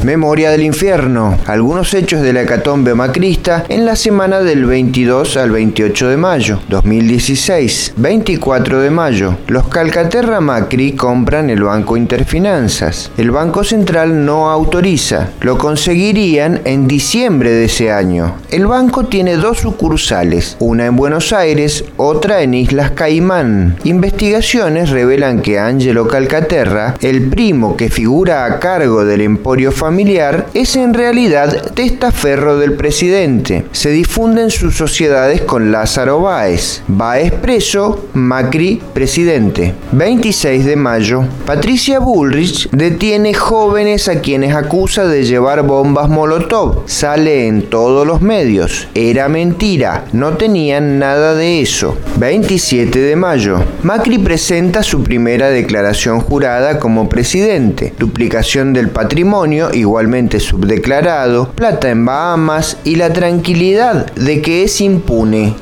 Memoria del infierno. Algunos hechos de la hecatombe macrista en la semana del 22 al 28 de mayo. 2016. 24 de mayo. Los Calcaterra Macri compran el Banco Interfinanzas. El Banco Central no autoriza. Lo conseguirían en diciembre de ese año. El banco tiene 2 sucursales, una en Buenos Aires, otra en Islas Caimán. Investigaciones revelan que Angelo Calcaterra, el primo que figura a cargo del emporio familiar, es en realidad testaferro del presidente. Se difunden sus sociedades con Lázaro Báez. Báez preso, Macri presidente. 26 de mayo. Patricia Bullrich detiene jóvenes a quienes acusa de llevar bombas Molotov. Sale en todos los medios. Era mentira, no tenían nada de eso. 27 de mayo. Macri presenta su primera declaración jurada como presidente. Duplicación del patrimonio, igualmente subdeclarado, plata en Bahamas y la tranquilidad de que es impune.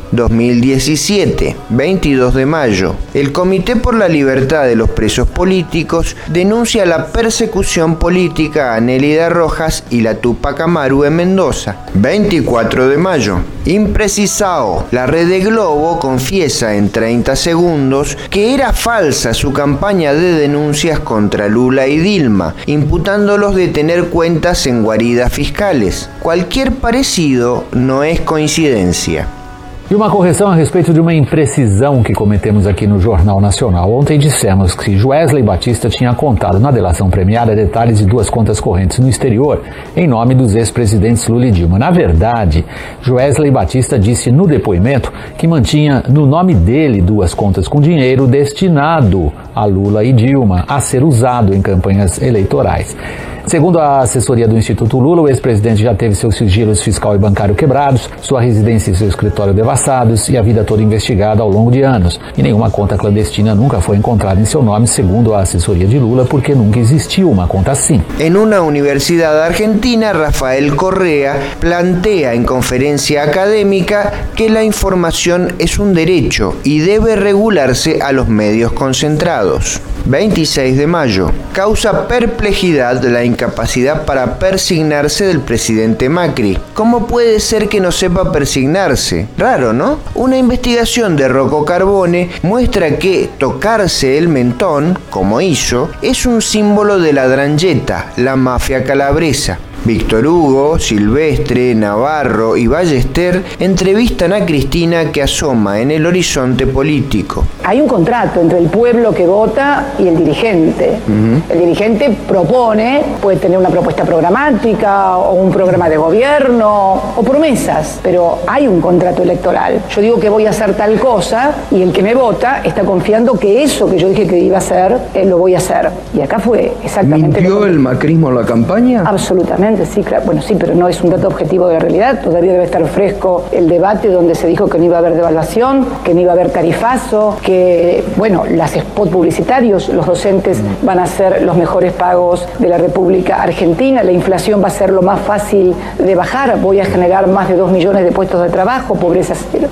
2017. 22 de mayo. El Comité por la Libertad de los Presos Políticos denuncia la persecución política a Nélida Rojas y la Tupac Amaru en Mendoza. 24 de mayo. Imprecisao. La red de Globo confiesa en 30 segundos que era falsa su campaña de denuncias contra Lula y Dilma, imputándolos de tener cuentas en guaridas fiscales. Cualquier parecido no es coincidencia. E uma correção a respeito de uma imprecisão que cometemos aqui no Jornal Nacional. Ontem dissemos que Joesley Batista tinha contado na delação premiada detalhes de 2 contas correntes no exterior, em nome dos ex-presidentes Lula e Dilma. Na verdade, Joesley Batista disse no depoimento que mantinha no nome dele 2 contas com dinheiro destinado a Lula e Dilma, a ser usado em campanhas eleitorais. Segundo a assessoria do Instituto Lula, o ex-presidente já teve seus sigilos fiscal e bancário quebrados, sua residência e seu escritório devastados e a vida toda investigada ao longo de anos. E nenhuma conta clandestina nunca foi encontrada em seu nome, segundo a assessoria de Lula, porque nunca existiu uma conta assim. En una universidad argentina, Rafael Correa plantea en conferencia académica que la información es un derecho y debe regularse a los medios concentrados. 26 de mayo. Causa perplejidad la incapacidad para persignarse del presidente Macri. ¿Cómo puede ser que no sepa persignarse? Raro, ¿no? Una investigación de Rocco Carbone muestra que tocarse el mentón, como hizo, es un símbolo de la 'ndrangheta, la mafia calabresa. Víctor Hugo, Silvestre, Navarro y Ballester entrevistan a Cristina, que asoma en el horizonte político. Hay un contrato entre el pueblo que vota y el dirigente. El dirigente propone, puede tener una propuesta programática o un programa de gobierno o promesas, pero hay un contrato electoral. Yo digo que voy a hacer tal cosa y el que me vota está confiando que eso que yo dije que iba a hacer, lo voy a hacer. Y acá fue exactamente... ¿Mintió el macrismo en la campaña? Absolutamente. Sí, claro. Bueno, sí, pero no es un dato objetivo de la realidad. Todavía debe estar fresco el debate donde se dijo que no iba a haber devaluación, que no iba a haber tarifazo, que, bueno, las spot publicitarios, los docentes van a ser los mejores pagos de la República Argentina, la inflación va a ser lo más fácil de bajar, voy a generar más de 2 millones de puestos de trabajo, pobreza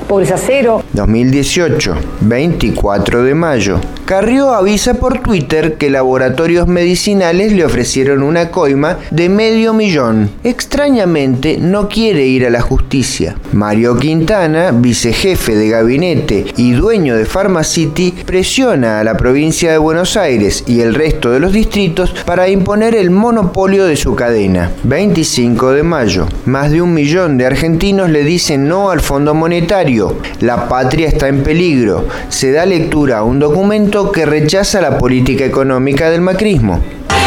cero. 2018, 24 de mayo. Carrió avisa por Twitter que laboratorios medicinales le ofrecieron una coima de $500,000. Extrañamente no quiere ir a la justicia. Mario Quintana, vicejefe de gabinete y dueño de Pharmacity, presiona a la provincia de Buenos Aires y el resto de los distritos para imponer el monopolio de su cadena. 25 de mayo. Más de 1 millón de argentinos le dicen no al Fondo Monetario. La patria está en peligro. Se da lectura a un documento que rechaza la política económica del macrismo.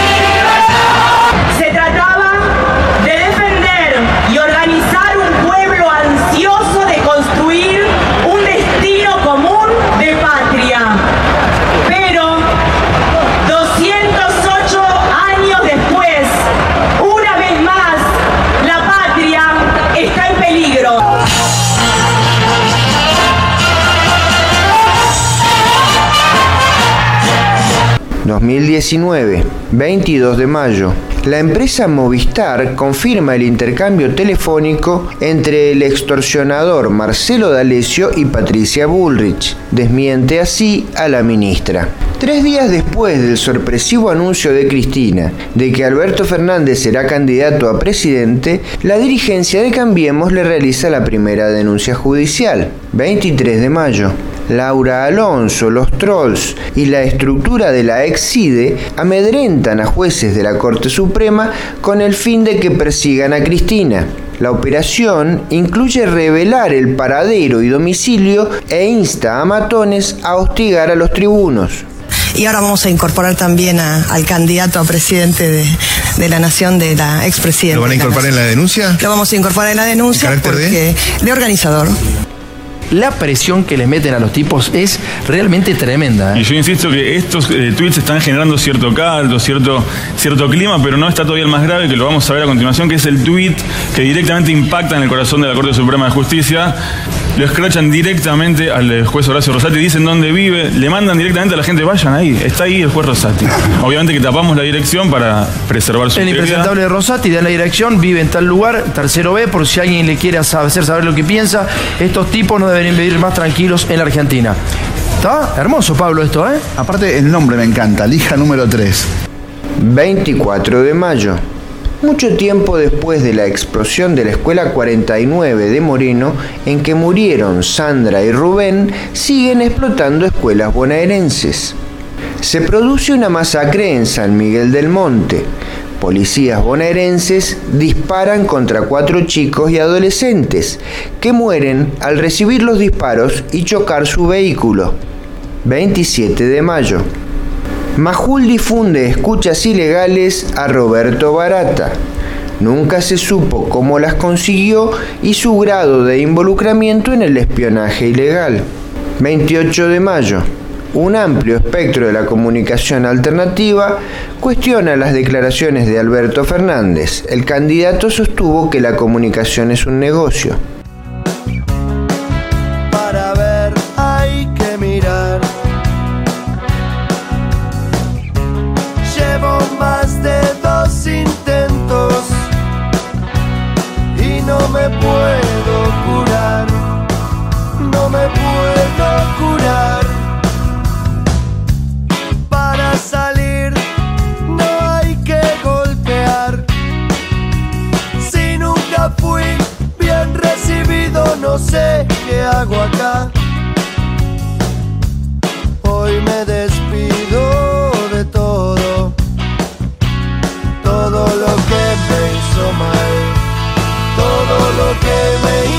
Se trataba de defender y organizar un pueblo ansioso de construir un destino común de patria. Pero 208 años después, una vez más, la patria está en peligro. 2019, 22 de mayo. La empresa Movistar confirma el intercambio telefónico entre el extorsionador Marcelo D'Alessio y Patricia Bullrich. Desmiente así a la ministra. 3 días después del sorpresivo anuncio de Cristina de que Alberto Fernández será candidato a presidente, la dirigencia de Cambiemos le realiza la primera denuncia judicial, 23 de mayo. Laura Alonso, los trolls y la estructura de la ex-CIDE amedrentan a jueces de la Corte Suprema con el fin de que persigan a Cristina. La operación incluye revelar el paradero y domicilio e insta a matones a hostigar a los tribunos. Y ahora vamos a incorporar también al candidato a presidente de la Nación, de la expresidenta. ¿Lo van a incorporar en la denuncia? Lo vamos a incorporar en la denuncia porque de organizador. La presión que les meten a los tipos es realmente tremenda. Y yo insisto que estos tweets están generando cierto caldo, cierto clima, pero no está todavía el más grave, que lo vamos a ver a continuación, que es el tweet que directamente impacta en el corazón de la Corte Suprema de Justicia. Lo escrachan directamente al juez Horacio Rosati, dicen dónde vive, le mandan directamente a la gente, vayan ahí, está ahí el juez Rosati. Obviamente que tapamos la dirección para preservar su integridad. El impresentable de Rosati da la dirección, vive en tal lugar, tercero B, por si alguien le quiere hacer saber lo que piensa. Estos tipos no deberían vivir más tranquilos en la Argentina. Está hermoso, Pablo, esto, ¿eh? Aparte, el nombre me encanta, lija número 3. 24 de mayo. Mucho tiempo después de la explosión de la Escuela 49 de Moreno, en que murieron Sandra y Rubén, siguen explotando escuelas bonaerenses. Se produce una masacre en San Miguel del Monte. Policías bonaerenses disparan contra 4 chicos y adolescentes, que mueren al recibir los disparos y chocar su vehículo. 27 de mayo. Majul difunde escuchas ilegales a Roberto Barata. Nunca se supo cómo las consiguió y su grado de involucramiento en el espionaje ilegal. 28 de mayo. Un amplio espectro de la comunicación alternativa cuestiona las declaraciones de Alberto Fernández. El candidato sostuvo que la comunicación es un negocio. Para ver hay que mirar. Llevo más de 2 intentos y no me puedo curar. No me puedo curar. Para salir no hay que golpear. Si nunca fui bien recibido, no sé qué hago acá. Hoy me despido de todo, todo lo que me hizo mal, todo lo que me